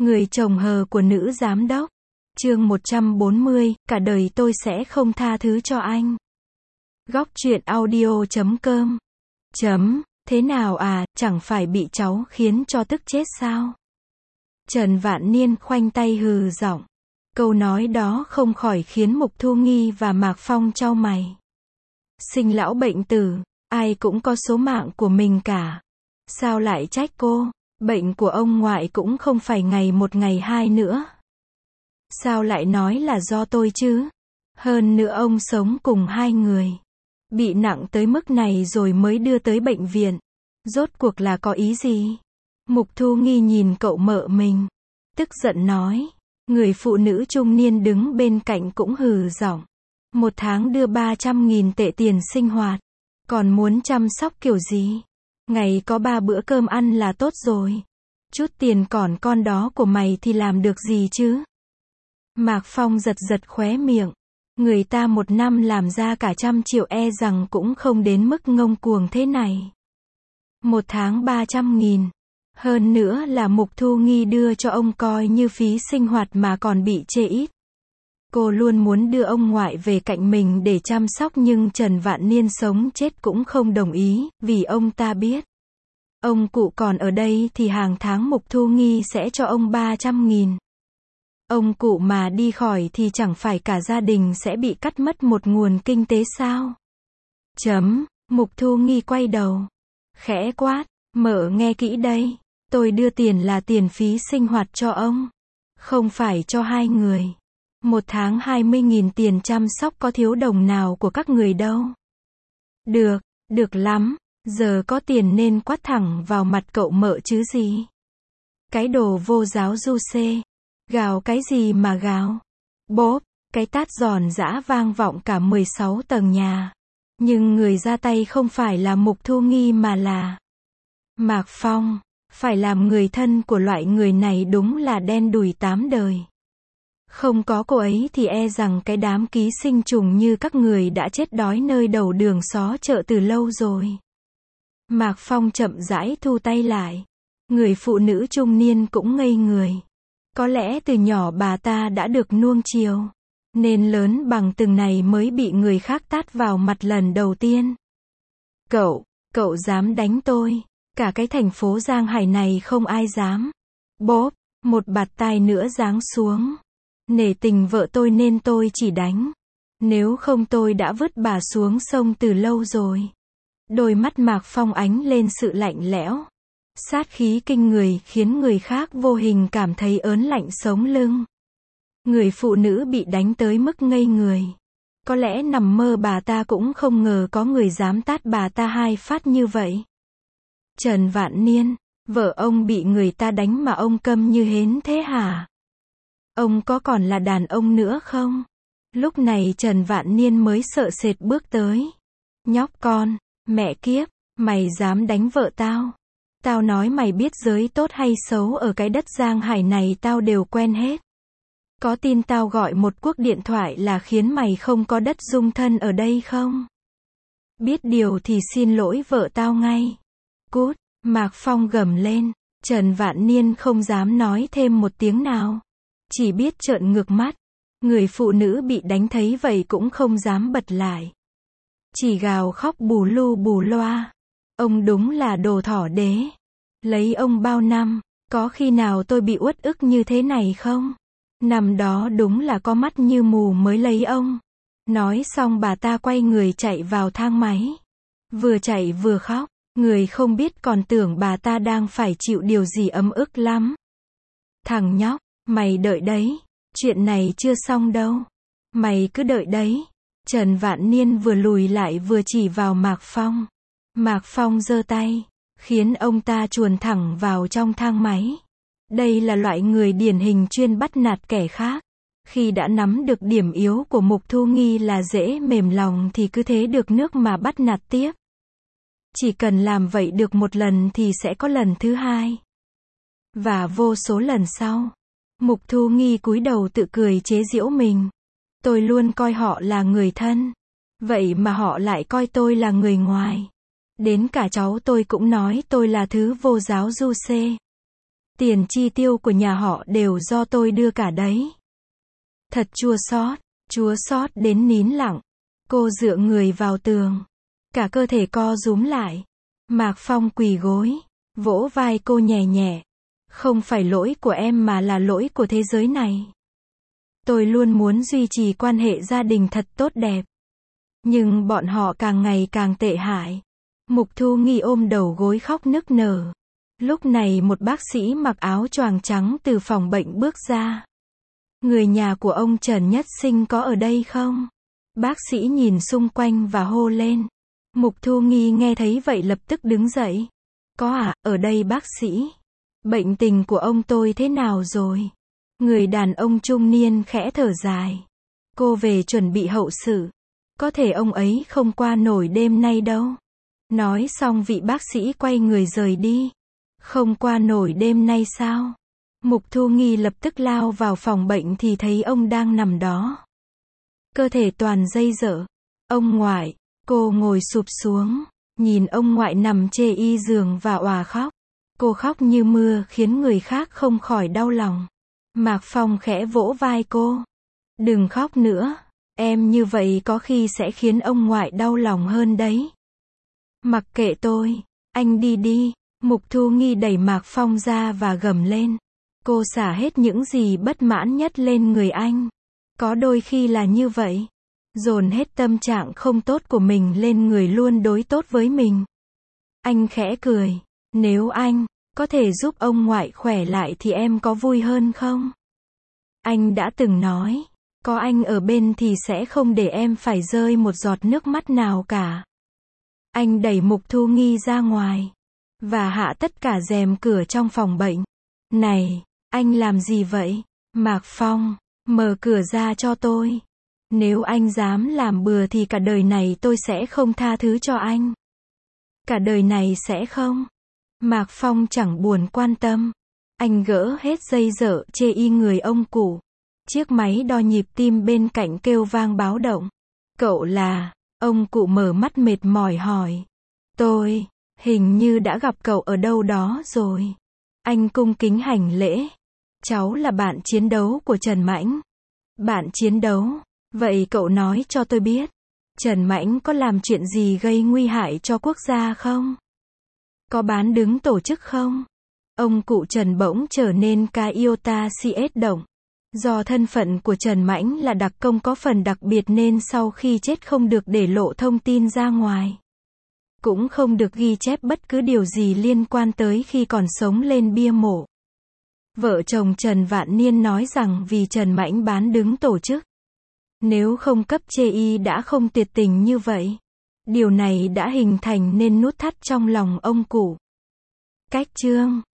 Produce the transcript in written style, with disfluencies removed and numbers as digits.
Người chồng hờ của nữ giám đốc. Chương 140, cả đời tôi sẽ không tha thứ cho anh. Góc truyện audio.com. Thế nào à, chẳng phải bị cháu khiến cho tức chết sao? Trần Vạn Niên khoanh tay hừ giọng. Câu nói đó không khỏi khiến Mục Thu Nghi và Mạc Phong chau mày. Sinh lão bệnh tử, ai cũng có số mạng của mình cả. Sao lại trách cô? Bệnh của ông ngoại cũng không phải ngày một ngày hai nữa. Sao lại nói là do tôi chứ? Hơn nữa ông sống cùng hai người. Bị nặng tới mức này rồi mới đưa tới bệnh viện. Rốt cuộc là có ý gì? Mục Thu Nghi nhìn cậu mợ mình. Tức giận nói. Người phụ nữ trung niên đứng bên cạnh cũng hừ giọng. Một tháng đưa 300.000 tệ tiền sinh hoạt. Còn muốn chăm sóc kiểu gì? Ngày có 3 bữa cơm ăn là tốt rồi. Chút tiền còn con đó của mày thì làm được gì chứ? Mạc Phong giật giật khóe miệng. Người ta một năm làm ra cả 100 triệu e rằng cũng không đến mức ngông cuồng thế này. Một tháng 300.000. Hơn nữa là Mục Thu Nghi đưa cho ông coi như phí sinh hoạt mà còn bị chê ít. Cô luôn muốn đưa ông ngoại về cạnh mình để chăm sóc nhưng Trần Vạn Niên sống chết cũng không đồng ý, vì ông ta biết. Ông cụ còn ở đây thì hàng tháng Mục Thu Nghi sẽ cho ông 300.000. Ông cụ mà đi khỏi thì chẳng phải cả gia đình sẽ bị cắt mất một nguồn kinh tế sao? Mục Thu Nghi quay đầu. Khẽ quát, mợ nghe kỹ đây. Tôi đưa tiền là tiền phí sinh hoạt cho ông. Không phải cho hai người. Một tháng 20.000 tiền chăm sóc có thiếu đồng nào của các người đâu. Được lắm. Giờ có tiền nên quát thẳng vào mặt cậu mợ chứ gì. Cái đồ vô giáo du xê. Gào cái gì mà gào. Bốp, cái tát giòn giã vang vọng cả 16 tầng nhà. Nhưng người ra tay không phải là Mục Thu Nghi mà là Mạc Phong. Phải làm người thân của loại người này đúng là đen đủi 8 đời. Không có cô ấy thì e rằng cái đám ký sinh trùng như các người đã chết đói nơi đầu đường xó chợ từ lâu rồi. Mạc Phong chậm rãi thu tay lại. Người phụ nữ trung niên cũng ngây người. Có lẽ từ nhỏ bà ta đã được nuông chiều, nên lớn bằng từng này mới bị người khác tát vào mặt lần đầu tiên. Cậu dám đánh tôi? Cả cái thành phố Giang Hải này không ai dám. Bốp, một bạt tai nữa giáng xuống. Nể tình vợ tôi nên tôi chỉ đánh. Nếu không tôi đã vứt bà xuống sông từ lâu rồi. Đôi mắt Mạc Phong ánh lên sự lạnh lẽo. Sát khí kinh người khiến người khác vô hình cảm thấy ớn lạnh sống lưng. Người phụ nữ bị đánh tới mức ngây người. Có lẽ nằm mơ bà ta cũng không ngờ có người dám tát bà ta 2 phát như vậy. Trần Vạn Niên, vợ ông bị người ta đánh mà ông câm như hến thế hả? Ông có còn là đàn ông nữa không? Lúc này Trần Vạn Niên mới sợ sệt bước tới. Nhóc con, mẹ kiếp, mày dám đánh vợ tao? Tao nói mày biết giới tốt hay xấu ở cái đất Giang Hải này tao đều quen hết. Có tin tao gọi một cuộc điện thoại là khiến mày không có đất dung thân ở đây không? Biết điều thì xin lỗi vợ tao ngay. Cút, Mạc Phong gầm lên. Trần Vạn Niên không dám nói thêm một tiếng nào. Chỉ biết trợn ngược mắt. Người phụ nữ bị đánh thấy vậy cũng không dám bật lại. Chỉ gào khóc bù lu bù loa. Ông đúng là đồ thỏ đế. Lấy ông bao năm, có khi nào tôi bị uất ức như thế này không? Năm đó đúng là có mắt như mù mới lấy ông. Nói xong bà ta quay người chạy vào thang máy. Vừa chạy vừa khóc. Người không biết còn tưởng bà ta đang phải chịu điều gì ấm ức lắm. Thằng nhóc, mày đợi đấy. Chuyện này chưa xong đâu. Mày cứ đợi đấy. Trần Vạn Niên vừa lùi lại vừa chỉ vào Mạc Phong. Mạc Phong giơ tay, khiến ông ta chuồn thẳng vào trong thang máy. Đây là loại người điển hình chuyên bắt nạt kẻ khác. Khi đã nắm được điểm yếu của Mục Thu Nghi là dễ mềm lòng thì cứ thế được nước mà bắt nạt tiếp. Chỉ cần làm vậy được một lần thì sẽ có lần thứ hai. Và vô số lần sau. Mục Thu Nghi cúi đầu tự cười chế giễu mình. Tôi luôn coi họ là người thân. Vậy mà họ lại coi tôi là người ngoài. Đến cả cháu tôi cũng nói tôi là thứ vô giáo du xê. Tiền chi tiêu của nhà họ đều do tôi đưa cả đấy. Thật chua xót đến nín lặng. Cô dựa người vào tường. Cả cơ thể co rúm lại. Mạc Phong quỳ gối, vỗ vai cô nhẹ nhẹ. Không phải lỗi của em mà là lỗi của thế giới này. Tôi luôn muốn duy trì quan hệ gia đình thật tốt đẹp. Nhưng bọn họ càng ngày càng tệ hại. Mục Thu Nghi ôm đầu gối khóc nức nở. Lúc này một bác sĩ mặc áo choàng trắng từ phòng bệnh bước ra. Người nhà của ông Trần Nhất Sinh có ở đây không? Bác sĩ nhìn xung quanh và hô lên. Mục Thu Nghi nghe thấy vậy lập tức đứng dậy. Có à, ở đây bác sĩ. Bệnh tình của ông tôi thế nào rồi? Người đàn ông trung niên khẽ thở dài. Cô về chuẩn bị hậu sự. Có thể ông ấy không qua nổi đêm nay đâu. Nói xong vị bác sĩ quay người rời đi. Không qua nổi đêm nay sao? Mục Thu Nghi lập tức lao vào phòng bệnh thì thấy ông đang nằm đó. Cơ thể toàn dây dở. Ông ngoại, cô ngồi sụp xuống, nhìn ông ngoại nằm chê y giường và òa khóc. Cô khóc như mưa khiến người khác không khỏi đau lòng. Mạc Phong khẽ vỗ vai cô. Đừng khóc nữa, em như vậy có khi sẽ khiến ông ngoại đau lòng hơn đấy. Mặc kệ tôi, anh đi đi. Mục Thu Nghi đẩy Mạc Phong ra và gầm lên. Cô xả hết những gì bất mãn nhất lên người anh. Có đôi khi là như vậy. Dồn hết tâm trạng không tốt của mình lên người luôn đối tốt với mình. Anh khẽ cười. Nếu anh có thể giúp ông ngoại khỏe lại thì em có vui hơn không? Anh đã từng nói, có anh ở bên thì sẽ không để em phải rơi một giọt nước mắt nào cả. Anh đẩy Mục Thu Nghi ra ngoài và hạ tất cả rèm cửa trong phòng bệnh. Này, anh làm gì vậy? Mạc Phong, mở cửa ra cho tôi. Nếu anh dám làm bừa thì cả đời này tôi sẽ không tha thứ cho anh. Cả đời này sẽ không. Mạc Phong chẳng buồn quan tâm. Anh gỡ hết dây dợ chê y người ông cụ. Chiếc máy đo nhịp tim bên cạnh kêu vang báo động. Cậu là? Ông cụ mở mắt mệt mỏi hỏi. Tôi, hình như đã gặp cậu ở đâu đó rồi. Anh cung kính hành lễ. Cháu là bạn chiến đấu của Trần Mãnh. Bạn chiến đấu? Vậy cậu nói cho tôi biết. Trần Mãnh có làm chuyện gì gây nguy hại cho quốc gia không? Có bán đứng tổ chức không? Ông cụ Trần bỗng trở nên ca iota cs động. Do thân phận của Trần Mãnh là đặc công có phần đặc biệt nên sau khi chết không được để lộ thông tin ra ngoài. Cũng không được ghi chép bất cứ điều gì liên quan tới khi còn sống lên bia mộ. Vợ chồng Trần Vạn Niên nói rằng vì Trần Mãnh bán đứng tổ chức. Nếu không cấp chê y đã không tuyệt tình như vậy. Điều này đã hình thành nên nút thắt trong lòng ông cụ. Cách chương